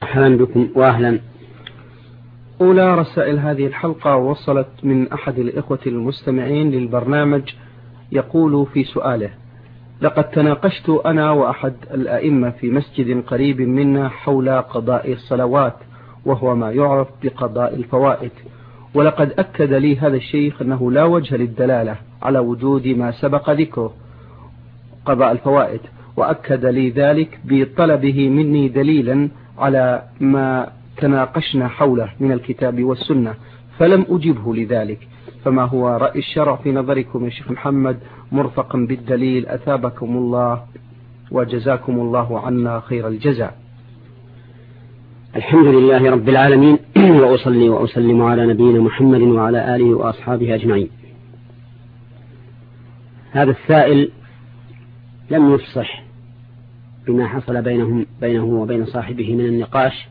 مرحبا بكم وأهلا. أولى رسائل هذه الحلقة وصلت من أحد الإخوة المستمعين للبرنامج، يقول في سؤاله: لقد تناقشت أنا وأحد الأئمة في مسجد قريب منا حول قضاء الصلوات، وهو ما يعرف بقضاء الفوائد، ولقد أكد لي هذا الشيخ أنه لا وجه للدلالة على وجود ما سبق ذكره قضاء الفوائد، وأكد لي ذلك بطلبه مني دليلا على ما تناقشنا حوله من الكتاب والسنة، فلم أجبه لذلك. فما هو رأي الشرع في نظركم يا شيخ محمد مرفقا بالدليل؟ أثابكم الله وجزاكم الله عنا خير الجزاء. الحمد لله رب العالمين، وأصلي وأسلم على نبينا محمد وعلى آله وأصحابه أجمعين. هذا السائل لم يفصح بما حصل بينه وبين صاحبه من النقاش،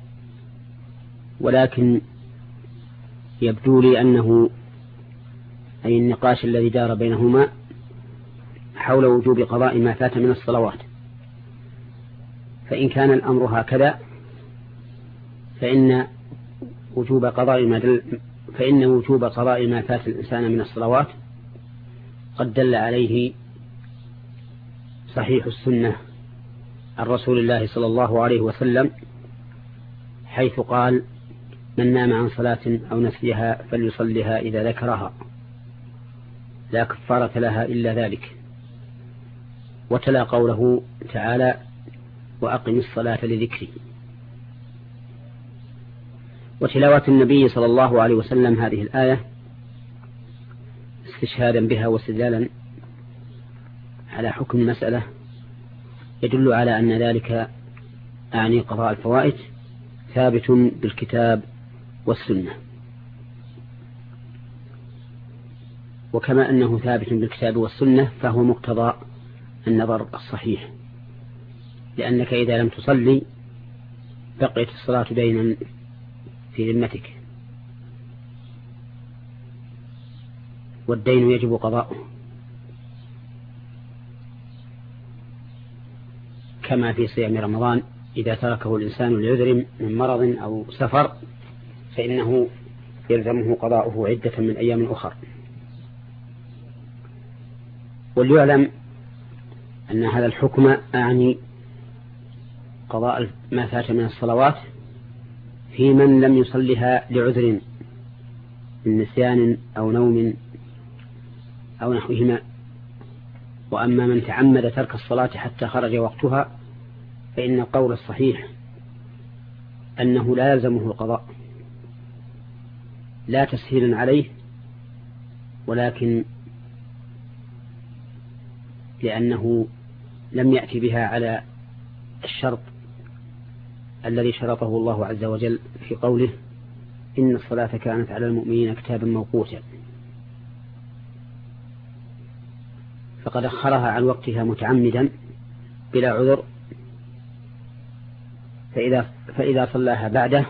ولكن يبدو لي أنه أي النقاش الذي دار بينهما حول وجوب قضاء ما فات من الصلوات. فإن كان الأمر هكذا فإن وجوب قضاء ما فات الإنسان من الصلوات قد دل عليه صحيح السنة عن رسول الله صلى الله عليه وسلم، حيث قال: من نام عن صلاة أو نسيها فليصلها إذا ذكرها، لا كفارة لها إلا ذلك. وتلا قوله تعالى: وأقم الصلاة لذكري. وتلاوة النبي صلى الله عليه وسلم هذه الآية استشهادا بها واستدلالا على حكم المسألة يدل على أن ذلك أعني قضاء الفوائد ثابت بالكتاب والسنة. وكما أنه ثابت بالكتاب والسنة فهو مقتضى النظر الصحيح، لأنك إذا لم تصلي بقيت الصلاة دينا في ذمتك، والدين يجب قضاؤه، كما في صيام رمضان إذا تركه الإنسان لعذر من مرض أو سفر فإنه يلزمه قضاؤه عدة من أيام أخر. وليعلم أن هذا الحكم أعني قضاء ما فات من الصلوات في من لم يصلها لعذر من نسيان أو نوم أو نحوهما. وأما من تعمد ترك الصلاة حتى خرج وقتها فإن القول الصحيح أنه لا يلزمه القضاء، لا تسهيلا عليه، ولكن لأنه لم يأتي بها على الشرط الذي شرطه الله عز وجل في قوله: إن الصلاة كانت على المؤمنين كتابا موقوتا. فقد أخرها عن وقتها متعمدا بلا عذر، فإذا صلاها بعده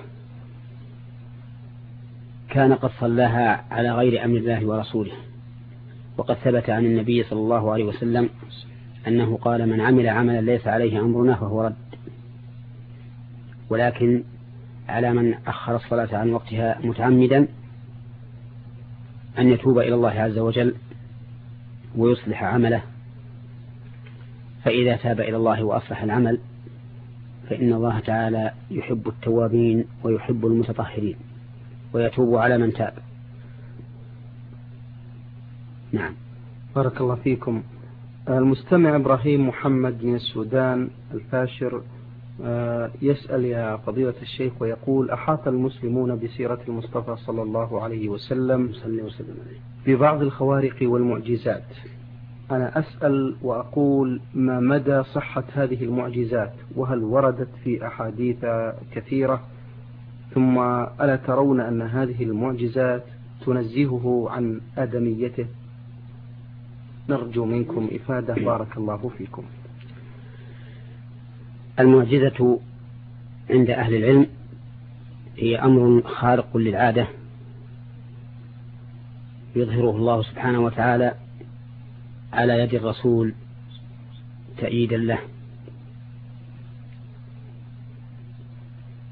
كان قد صلاها على غير أمر الله ورسوله. وقد ثبت عن النبي صلى الله عليه وسلم أنه قال: من عمل عملا ليس عليه أمرنا فهو رد. ولكن على من أخر الصلاة عن وقتها متعمدا أن يتوب إلى الله عز وجل ويصلح عمله، فإذا تاب إلى الله وأصلح العمل فإن الله تعالى يحب التوابين ويحب المتطهرين ويتوب على من تاب. نعم. بارك الله فيكم. المستمع إبراهيم محمد من السودان الفاشر يسأل يا فضيلة الشيخ ويقول: أحاط المسلمون بسيرة المصطفى صلى الله عليه وسلم ببعض الخوارق والمعجزات. أنا أسأل وأقول: ما مدى صحة هذه المعجزات؟ وهل وردت في أحاديث كثيرة؟ ثم ألا ترون أن هذه المعجزات تنزهه عن آدميته؟ نرجو منكم إفادة بارك الله فيكم. المعجزة عند أهل العلم هي أمر خارق للعادة يظهره الله سبحانه وتعالى على يد الرسول تأييدا له.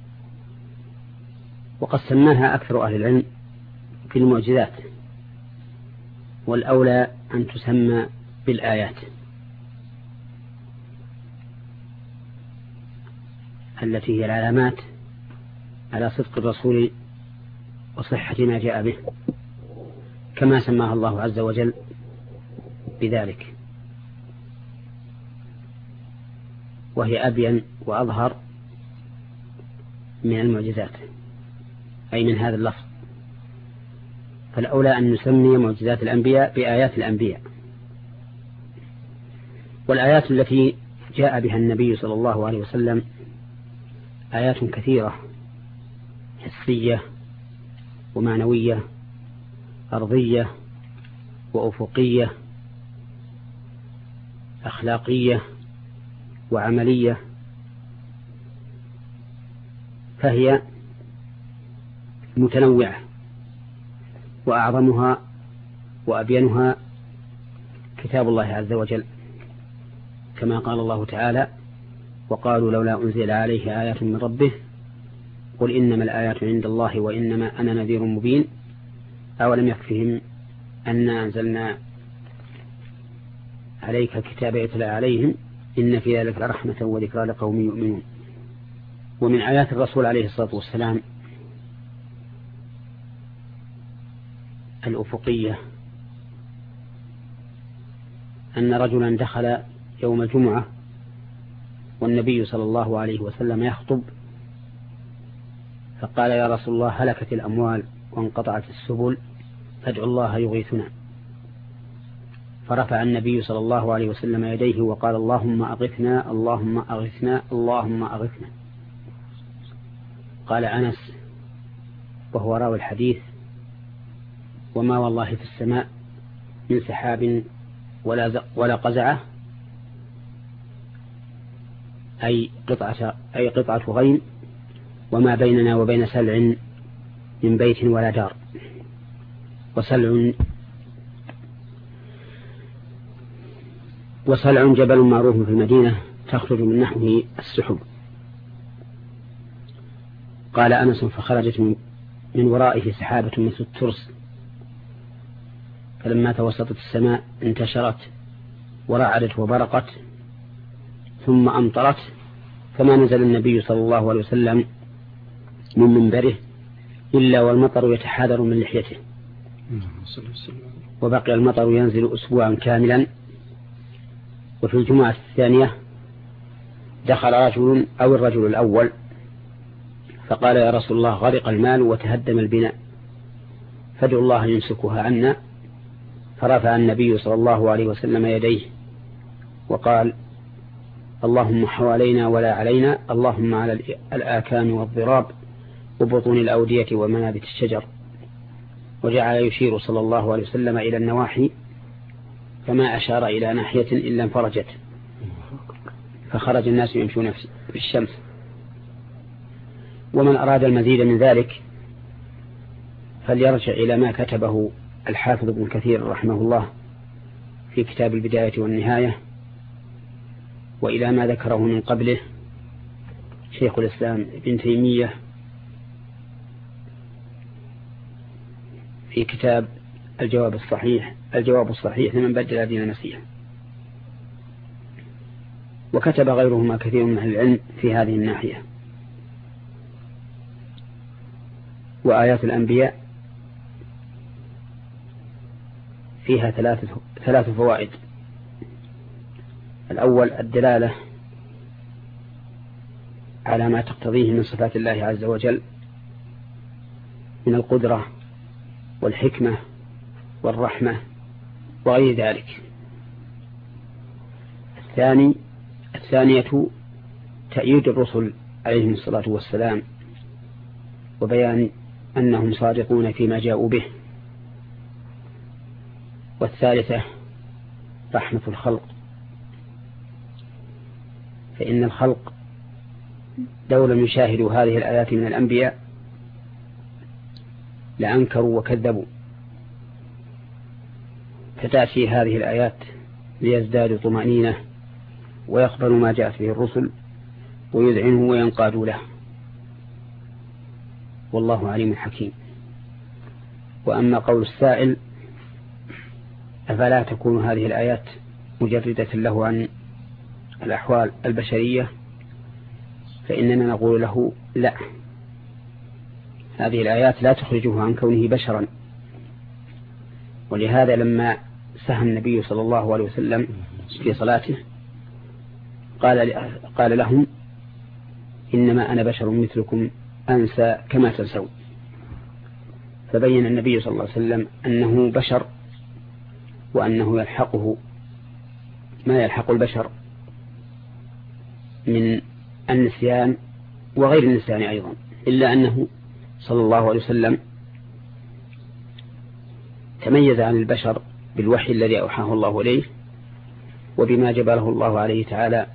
وقد سماها أكثر أهل العلم في المعجزات، والأولى أن تسمى بالآيات التي هي العلامات على صدق الرسول وصحة ما جاء به، كما سماها الله عز وجل بذلك، وهي أبين وأظهر من المعجزات، أي من هذا اللفظ. فالأولى أن نسمي معجزات الأنبياء بآيات الأنبياء. والآيات التي جاء بها النبي صلى الله عليه وسلم آيات كثيرة، حسية ومعنوية، أرضية وأفقية، أخلاقية وعملية، فهي متنوعة، وأعظمها وأبينها كتاب الله عز وجل، كما قال الله تعالى: وقالوا لولا أنزل عليه آيات من ربه قل إنما الآيات عند الله وإنما أنا نذير مبين أولم يكفهم أنا أنزلنا عليك كتاب يتلى عليهم إن في ذلك لرحمة وذكرى لقوم يؤمنون. ومن آيات الرسول عليه الصلاة والسلام الأفقية أن رجلا دخل يوم الجمعة والنبي صلى الله عليه وسلم يخطب، فقال: يا رسول الله، هلكت الأموال وانقطعت السبل فادعوا الله يغيثنا. فرفع النبي صلى الله عليه وسلم يديه وقال: اللهم أغثنا اللهم أغثنا اللهم أغثنا. قال أنس وهو راوي الحديث: وما والله في السماء من سحاب ولا قزعة، أي قطعة غيم، وما بيننا وبين سلع من بيت ولا دار. وسلع جبل معروف في المدينة تخرج من نحوه السحب. قال أنس: فخرجت من ورائه سحابة مثل الترس، فلما توسطت السماء انتشرت ورعدت وبرقت ثم أمطرت، فما نزل النبي صلى الله عليه وسلم من منبره إلا والمطر يتحاذر من لحيته، وبقي المطر ينزل أسبوعا كاملا. وفي الجمعة الثانية دخل رجل أو الرجل الأول فقال: يا رسول الله، غرق المال وتهدم البناء، فادعوا الله يمسكها عنا. فرفع النبي صلى الله عليه وسلم يديه وقال: اللهم حوالينا ولا علينا، اللهم على الآكام والضراب وبطون الأودية ومنابت الشجر. وجعل يشير صلى الله عليه وسلم إلى النواحي، فما أشار إلى ناحية إلا انفرجت، فخرج الناس يمشون في الشمس. ومن أراد المزيد من ذلك فليرجع إلى ما كتبه الحافظ ابن كثير رحمه الله في كتاب البداية والنهاية، وإلى ما ذكره من قبله شيخ الإسلام ابن تيمية في كتاب الجواب الصحيح لمن بدل دين المسيح. وكتب غيرهما كثير من أهل العلم في هذه الناحية. وآيات الأنبياء فيها ثلاث فوائد. الأول الدلالة على ما تقتضيه من صفات الله عز وجل من القدرة والحكمة والرحمة وغير ذلك. الثانية تأييد الرسل عليهم الصلاة والسلام وبيان أنهم صادقون فيما جاءوا به. والثالثة رحمة الخلق، فإن الخلق لو لم يشاهدوا هذه الآيات من الأنبياء لأنكروا وكذبوا، فتأتي هذه الآيات ليزدادوا طمأنينة ويقبلوا ما جاءت به الرسل ويذعنوا وينقادوا له. والله عليم حكيم. وأما قول السائل أفلا تكون هذه الآيات مجردة له عن الأحوال البشرية، فإننا نقول له لا، هذه الآيات لا تخرجه عن كونه بشرا. ولهذا لما سهى النبي صلى الله عليه وسلم في صلاته قال لهم إنما أنا بشر مثلكم أنسى كما تنسون. فبين النبي صلى الله عليه وسلم أنه بشر، وأنه يلحقه ما يلحق البشر من النسيان وغير النسيان أيضا، إلا أنه صلى الله عليه وسلم تميز عن البشر بالوحي الذي أوحاه الله إليه، وبما جبله الله عليه تعالى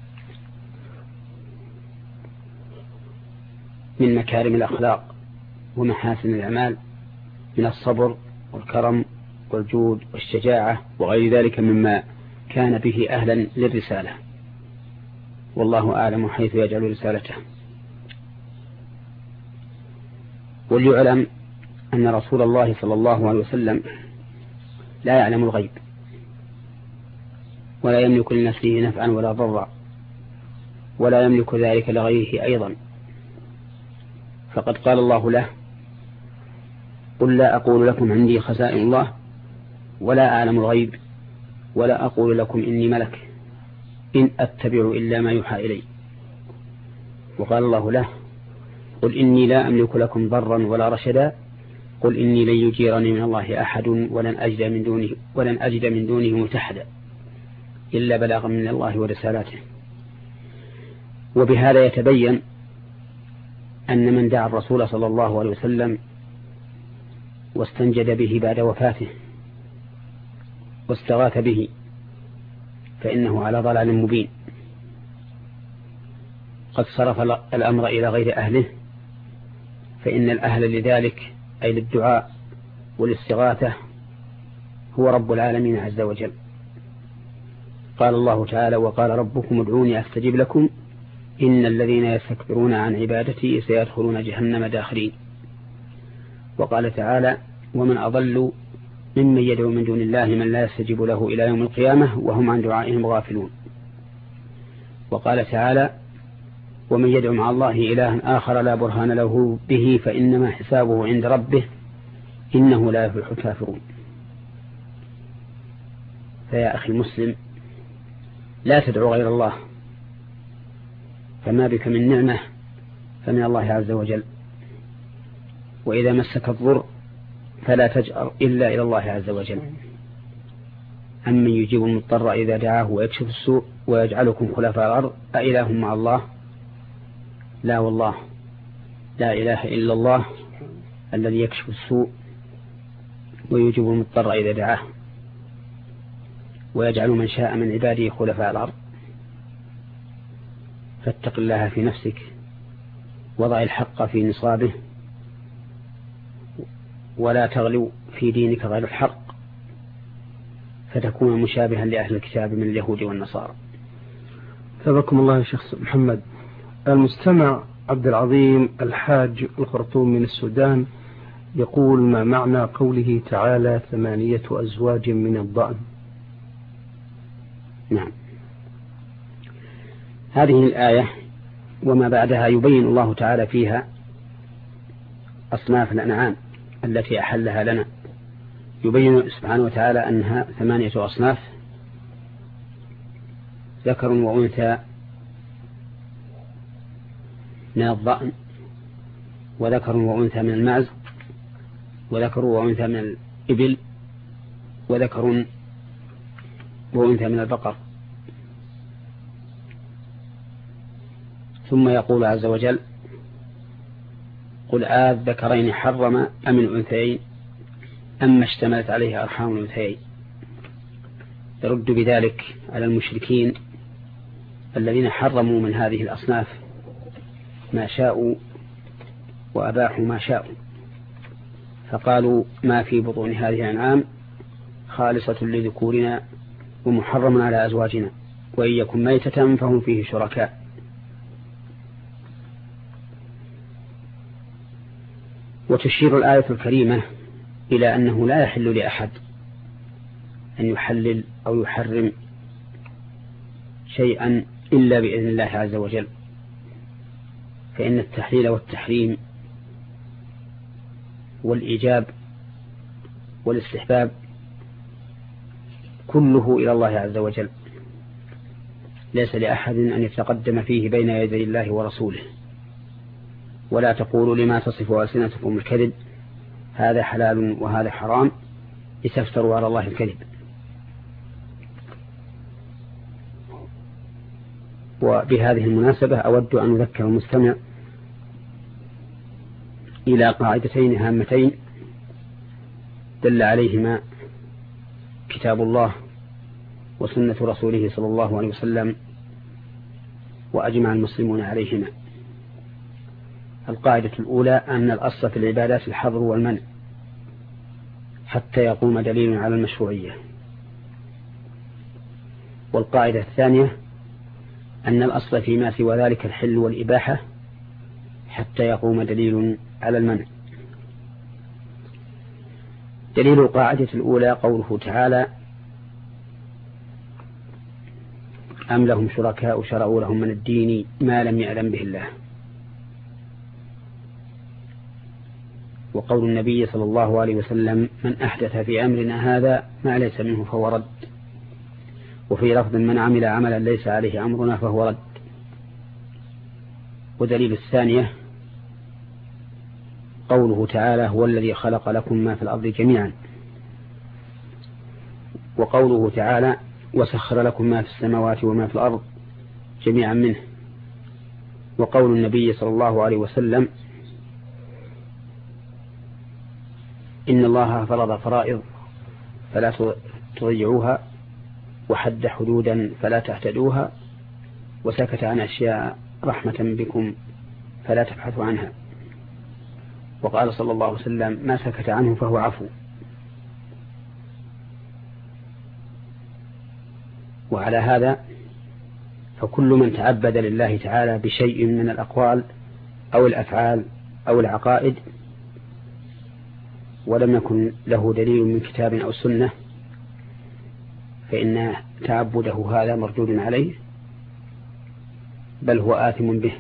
من مكارم الأخلاق ومحاسن الأعمال من الصبر والكرم والجود والشجاعة وغير ذلك مما كان به أهلا للرسالة، والله أعلم حيث يجعل رسالته. وليعلم أن رسول الله صلى الله عليه وسلم لا يعلم الغيب، ولا يملك لنفسه نفعا ولا ضرا، ولا يملك ذلك لغيره أيضا. فقد قال الله له قل لا أقول لكم عندي خزائن الله ولا أعلم الغيب ولا أقول لكم إني ملك إن أتبع إلا ما يوحى إلي. وقال الله له قل إني لا أملك لكم ضرا ولا رشدا قل إني لن يجيرني من الله أحد ولن أجد من دونه ملتحدا إلا بلاغا من الله ورسالاته. وبهذا يتبين أن من دعا الرسول صلى الله عليه وسلم واستنجد به بعد وفاته واستغاث به فإنه على ضلال مبين، قد صرف الأمر إلى غير أهله، فإن الأهل لذلك أي للدعاء والاستغاثة هو رب العالمين عز وجل. قال الله تعالى وقال ربكم ادعوني أستجب لكم إن الذين يستكبرون عن عبادتي سيدخلون جهنم داخرين. وقال تعالى ومن أضل ممن يدعو من دون الله من لا يستجيب له إلى يوم القيامة وهم عن دعائهم غافلون. وقال تعالى ومن يدعو مع الله إلها آخر لا برهان له به فإنما حسابه عند ربه إنه لا يفلح الكافرون. فيا أخي المسلم لا تدعو غير الله، فما بك من نعمة فمن الله عز وجل، وإذا مسك الضر فلا تجأر إلا إلى الله عز وجل. أمن يجيب المضطر إذا دعاه ويكشف السوء ويجعلكم خلفاء الأرض أإله مع الله؟ لا والله، لا إله إلا الله الذي يكشف السوء ويجيب المضطر إذا دعاه ويجعل من شاء من عباده خلفاء الأرض. فاتق الله في نفسك، وضع الحق في نصابه، ولا تغلو في دينك غير الحق فتكون مشابها لأهل الكتاب من اليهود والنصارى. ثابكم الله يا شيخ محمد. المستمع عبد العظيم الحاج الخرطوم من السودان يقول ما معنى قوله تعالى 8 أزواج من الضأن؟ نعم، هذه الآية وما بعدها يبين الله تعالى فيها أصناف الأنعام التي أحلها لنا. يبين سبحانه وتعالى أنها 8 أصناف، ذكر وأنثى من الضأن، وذكر وأنثى من المعز، وذكر وأنثى من الإبل، وذكر وأنثى من البقر. ثم يقول عز وجل قل الذكرين حرم أم الأنثيين أما اشتملت عليه أرحام الأنثيين. يرد بذلك على المشركين الذين حرموا من هذه الأصناف ما شاءوا وأباحوا ما شاءوا، فقالوا ما في بطون هذه الأنعام خالصة لذكورنا ومحرم على أزواجنا وإن يكن ميتة فهم فيه شركاء. وتشير الآية الكريمة إلى أنه لا يحل لأحد أن يحلل أو يحرم شيئا إلا بإذن الله عز وجل، فإن التحليل والتحريم والإيجاب والاستحباب كله إلى الله عز وجل، ليس لأحد أن يتقدم فيه بين يدي الله ورسوله. ولا تقولوا لما تصف ألسنتكم الكذب هذا حلال وهذا حرام لتفتروا على الله الكذب. وبهذه المناسبة أود أن أذكر المستمع إلى قاعدتين هامتين دل عليهما كتاب الله وسنة رسوله صلى الله عليه وسلم وأجمع المسلمون عليهما. القاعدة الأولى أن الأصل في العبادات الحظر والمنع حتى يقوم دليل على المشروعية. والقاعدة الثانية أن الأصل فيما سوى ذلك الحل والإباحة حتى يقوم دليل على المنع. دليل القاعدة الأولى قوله تعالى: أم لهم شركاء شرعوا لهم من الدين ما لم يعلم به الله. وقول النبي صلى الله عليه وسلم: من أحدث في أمرنا هذا ما ليس منه فهو رد. وفي لفظ: من عمل عملا ليس عليه أمرنا فهو رد. ودليل الثانية قوله تعالى: هو الذي خلق لكم ما في الأرض جميعا. وقوله تعالى: وسخر لكم ما في السماوات وما في الأرض جميعا منه. وقول النبي صلى الله عليه وسلم: إن الله فرض فرائض فلا تضيعوها وحد حدودا فلا تعتدوها وسكت عن أشياء رحمة بكم فلا تبحثوا عنها. وقال صلى الله عليه وسلم: ما سكت عنه فهو عفو. وعلى هذا فكل من تعبد لله تعالى بشيء من الأقوال أو الأفعال أو العقائد ولم يكن له دليل من كتاب أو سنة فإن تعبده هذا مردود عليه، بل هو آثم به.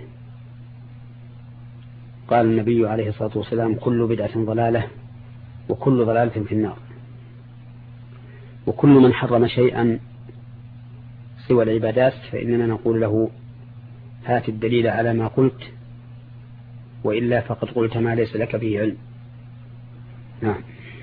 قال النبي عليه الصلاة والسلام: كل بدعة ضلالة وكل ضلالة في النار. وكل من حرم شيئا سوى العبادات فإننا نقول له: هات الدليل على ما قلت، وإلا فقد قلت ما ليس لك به علم. نعم.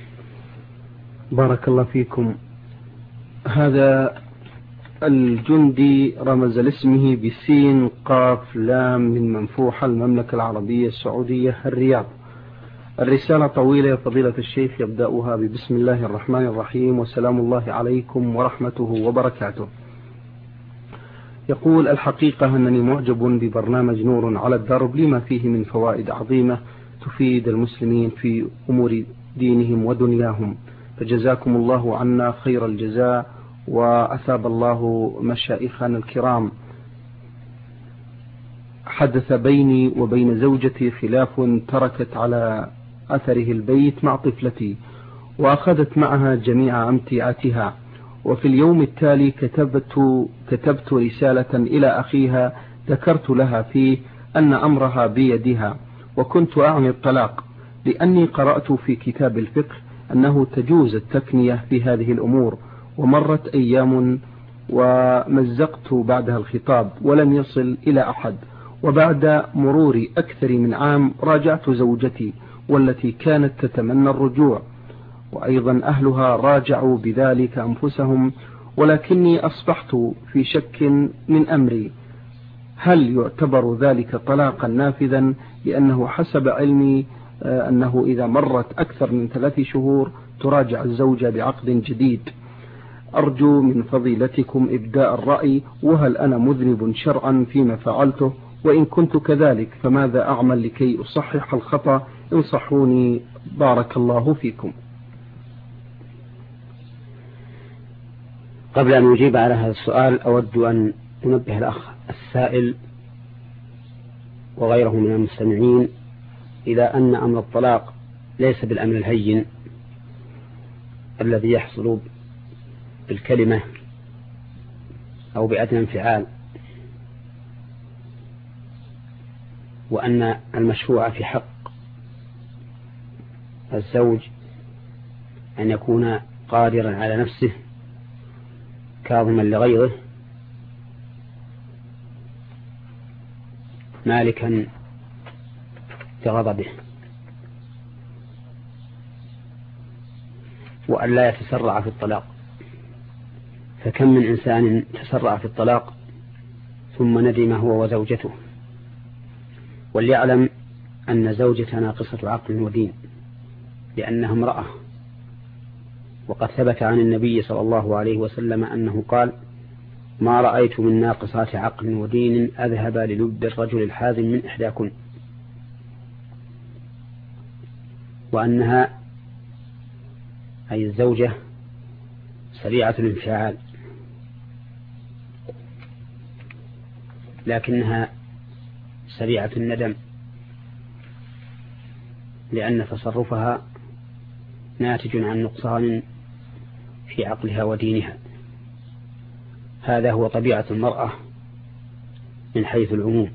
بارك الله فيكم. هذا الجندي رمز لاسمه بسين قاف لام من منفوحة المملكة العربية السعودية الرياض. الرسالة طويلة يا فضيلة الشيخ، يبدأها ببسم الله الرحمن الرحيم وسلام الله عليكم ورحمته وبركاته. يقول: الحقيقة أنني معجب ببرنامج نور على الدرب لما فيه من فوائد عظيمة تفيد المسلمين في أمور دينهم ودنياهم، فجزاكم الله عنا خير الجزاء وأثاب الله مشايخنا الكرام. حدث بيني وبين زوجتي خلاف تركت على أثره البيت مع طفلتي وأخذت معها جميع أمتعتها، وفي اليوم التالي كتبت رسالة إلى أخيها ذكرت لها فيه أن أمرها بيدها، وكنت أعني الطلاق، لأني قرأت في كتاب الفقه أنه تجوز التكنية في هذه الأمور. ومرت أيام ومزقت بعدها الخطاب ولم يصل إلى أحد، وبعد مرور أكثر من عام راجعت زوجتي والتي كانت تتمنى الرجوع، وأيضا أهلها راجعوا بذلك أنفسهم، ولكني أصبحت في شك من أمري، هل يعتبر ذلك طلاقا نافذا؟ لأنه حسب علمي أنه إذا مرت أكثر من 3 شهور تراجع الزوجة بعقد جديد. أرجو من فضيلتكم إبداء الرأي، وهل أنا مذنب شرعا فيما فعلته؟ وإن كنت كذلك فماذا أعمل لكي أصحح الخطأ؟ انصحوني بارك الله فيكم. قبل أن أجيب على هذا السؤال أود أن أنبه الأخ السائل وغيره من المستمعين إلى أن أمر الطلاق ليس بالأمر الهين الذي يحصل بالكلمة أو بأدنى انفعال، وأن المشروع في حق الزوج أن يكون قادرا على نفسه كاظما لغيره مالكا لغضبه، وأن لا يتسرع في الطلاق. فكم من إنسان تسرع في الطلاق ثم ندم هو وزوجته. وليعلم أن زوجة ناقصة عقل ودين لأنها امرأة، وقد ثبت عن النبي صلى الله عليه وسلم أنه قال: ما رأيت من ناقصات عقل ودين أذهب للب الرجل الحازم من إحداكن. وأنها أي الزوجة سريعة الانفعال، لكنها سريعة الندم، لأن تصرفها ناتج عن نقصان في عقلها ودينها. هذا هو طبيعة المرأة من حيث العموم.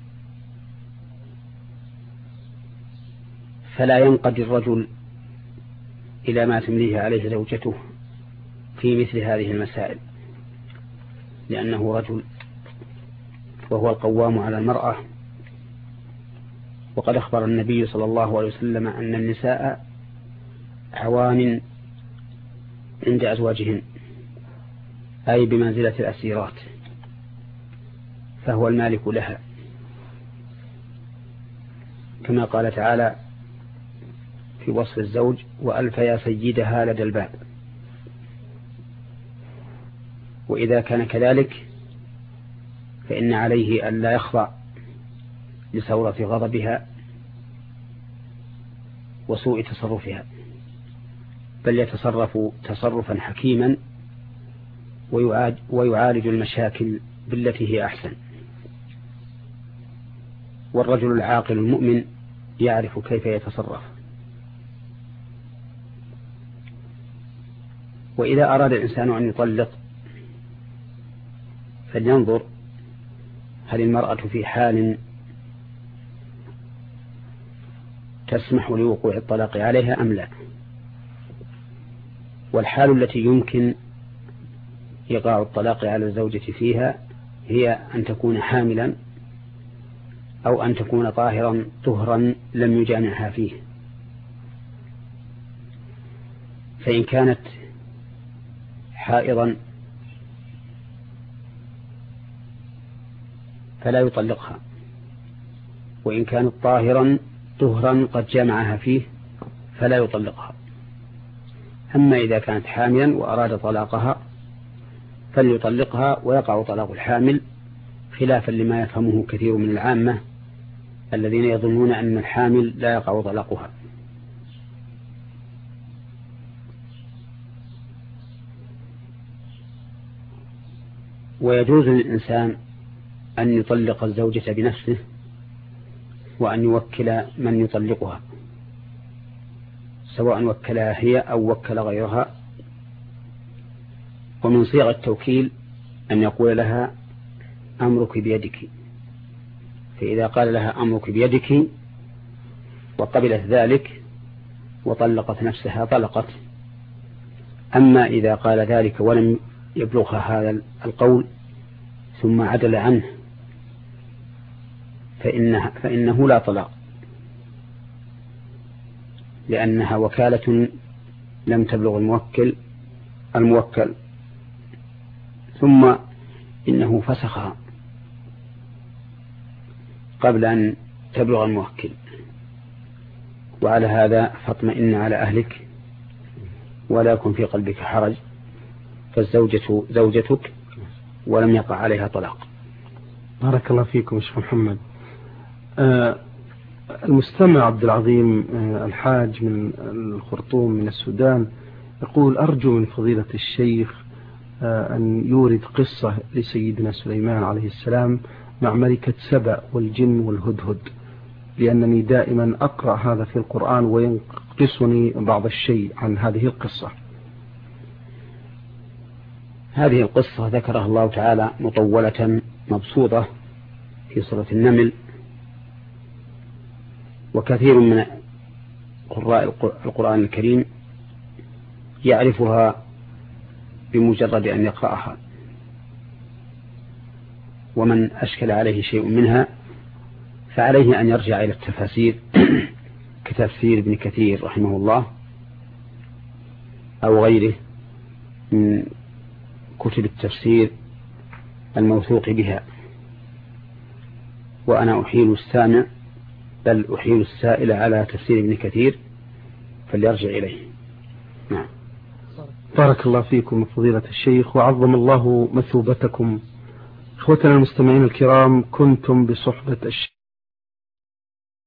فلا ينقضي الرجل إلى ما تمليه عليه زوجته في مثل هذه المسائل، لأنه رجل وهو القوام على المرأة. وقد أخبر النبي صلى الله عليه وسلم أن النساء عوان عند أزواجهن، أي بمنزلة الأسيرات، فهو المالك لها، كما قال تعالى في وصف الزوج: وألف يا سيدها لدى الباب. وإذا كان كذلك فإن عليه أن لا يخضع لثورة غضبها وسوء تصرفها، بل يتصرف تصرفا حكيما ويعالج المشاكل بالتي هي أحسن. والرجل العاقل المؤمن يعرف كيف يتصرف. وإذا أراد الإنسان أن يطلق فلينظر هل المرأة في حال تسمح لوقوع الطلاق عليها أم لا. والحال التي يمكن إيقاع الطلاق على الزوجة فيها هي أن تكون حاملا أو أن تكون طهرا لم يجامعها فيه. فإن كانت حائضا فلا يطلقها، وإن كانت طهرا قد جامعها فيه فلا يطلقها. أما إذا كانت حاملا وأراد طلاقها فليطلقها ويقع طلاق الحامل، خلافا لما يفهمه كثير من العامة الذين يظنون أن الحامل لا يقع طلاقها. ويجوز للإنسان أن يطلق الزوجة بنفسه وأن يوكل من يطلقها، سواء وكلها هي أو وكل غيرها. ومن صيغ التوكيل أن يقول لها أمرك بيدك، فإذا قال لها أمرك بيدك وقبلت ذلك وطلقت نفسها طلقت. أما إذا قال ذلك ولم يبلغها هذا القول ثم عدل عنه فإنه لا طلاق، لأنها وكالة لم تبلغ الموكل، ثم إنه فسخها قبل أن تبلغ الموكل. وعلى هذا فاطمئن على أهلك ولا يكن في قلبك حرج، فالزوجة زوجتك ولم يقع عليها طلاق. بارك الله فيكم شيخ محمد. المستمع عبد العظيم الحاج من الخرطوم من السودان يقول: أرجو من فضيلة الشيخ أن يورد قصة لسيدنا سليمان عليه السلام مع ملكة سبأ والجن والهدهد، لأنني دائما أقرأ هذا في القرآن وينقصني بعض الشيء عن هذه القصة. هذه القصة ذكرها الله تعالى مطولة مبسوطة في سورة النمل، وكثير من قراء القرآن الكريم يعرفها بمجرد أن يقرأها، ومن أشكل عليه شيء منها فعليه أن يرجع إلى التفاسير كتفسير ابن كثير رحمه الله أو غيره من كتب التفسير الموثوق بها. وأنا أحيل السامع بل أحيل السائل على تفسير ابن كثير فليرجع إليه. نعم. بارك الله فيكم فضيلة الشيخ وعظم الله مثوبتكم. إخوتنا المستمعين الكرام، كنتم بصحبة الشيخ